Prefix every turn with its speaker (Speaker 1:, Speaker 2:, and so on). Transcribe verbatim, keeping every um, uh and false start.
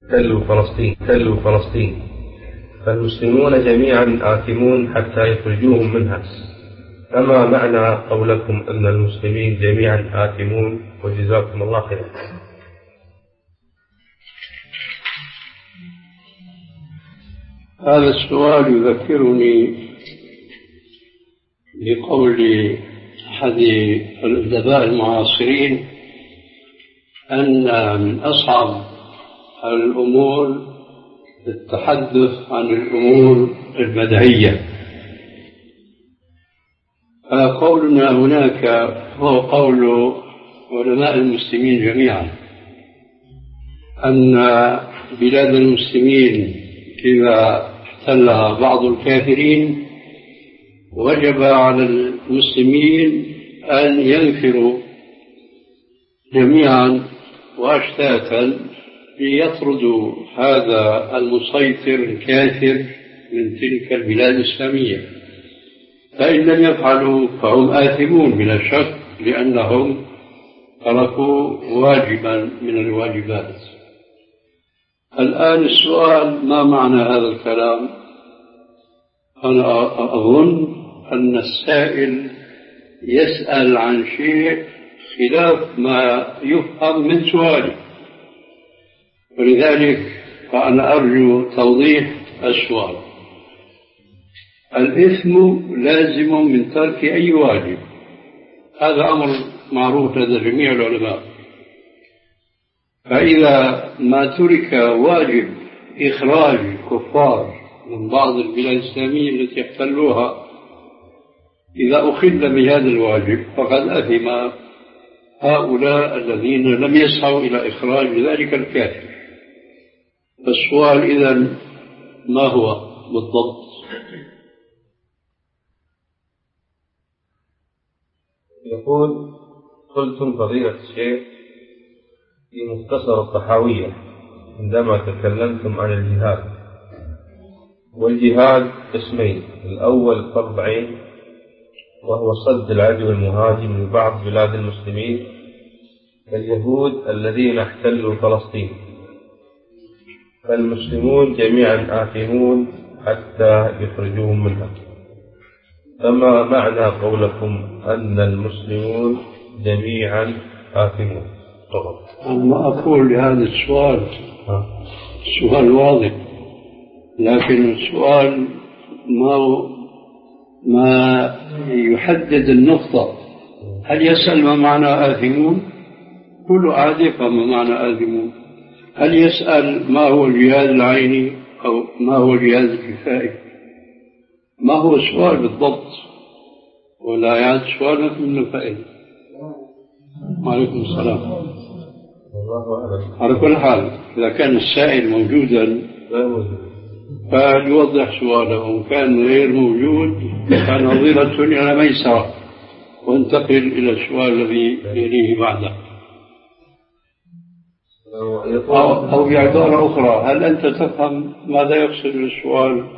Speaker 1: تلو فلسطين تلو فلسطين فالمسلمون جميعا آثمون حتى يخرجوهم منها، فما معنى قولكم أن المسلمين جميعا آثمون؟ وجزاكم الله خيرا.
Speaker 2: هذا السؤال يذكرني بقول أحد الأدباء المعاصرين أن من أصعب الأمور التحدث عن الأمور البديهية، فقولنا هناك هو قول علماء المسلمين جميعا أن بلاد المسلمين إذا احتلها بعض الكافرين وجب على المسلمين أن ينفروا جميعا وأشتاتا ليطردوا هذا المسيطر الكافر من تلك البلاد الإسلامية، فإن لم يفعلوا فهم آثمون بلا شك، لأنهم تركوا واجبا من الواجبات. الآن السؤال: ما معنى هذا الكلام؟ أنا أظن أن السائل يسأل عن شيء خلاف ما يفهم من سؤاله، ولذلك فأنا أرجو توضيح السؤال. الإثم لازم من ترك أي واجب، هذا أمر معروف لدى جميع العلماء، فإذا ما ترك واجب إخراج الكفار من بعض البلاد الإسلامية التي احتلوها، إذا أخل بهذا الواجب فقد أثم هؤلاء الذين لم يسعوا إلى إخراج ذلك الكافر. السؤال إذن ما هو بالضبط؟
Speaker 1: يقول: قلتم فضيلة الشيخ في مختصر الطحاوية عندما تكلمتم عن الجهاد، والجهاد قسمين: الأول فرض عين وهو صد العدو المهاجم لبعض بلاد المسلمين كاليهود الذين احتلوا فلسطين، فالمسلمون جميعا آثمون حتى يخرجوهم منها، فما معنى قولكم أن المسلمون جميعا آثمون؟
Speaker 2: أنا أقول لهذا السؤال السؤال واضح، لكن السؤال ما ما يحدد النقطة. هل يسأل ما معنى آثمون؟ كل أحد يفهم ما معنى آثمون. هل يسأل ما هو الجهاد العيني أو ما هو الجهاد الكفائي؟ ما هو السؤال بالضبط؟ ولا يعد سؤال من الفائدة. وعليكم السلام. على كل حال إذا كان السائل موجودا فليوضح سؤاله، وإن كان غير موجود فنظرة إلى ميسرة وانتقل إلى السؤال الذي يليه بعده. أو بعبارة أخرى: هل أنت تفهم ماذا يقصد السؤال؟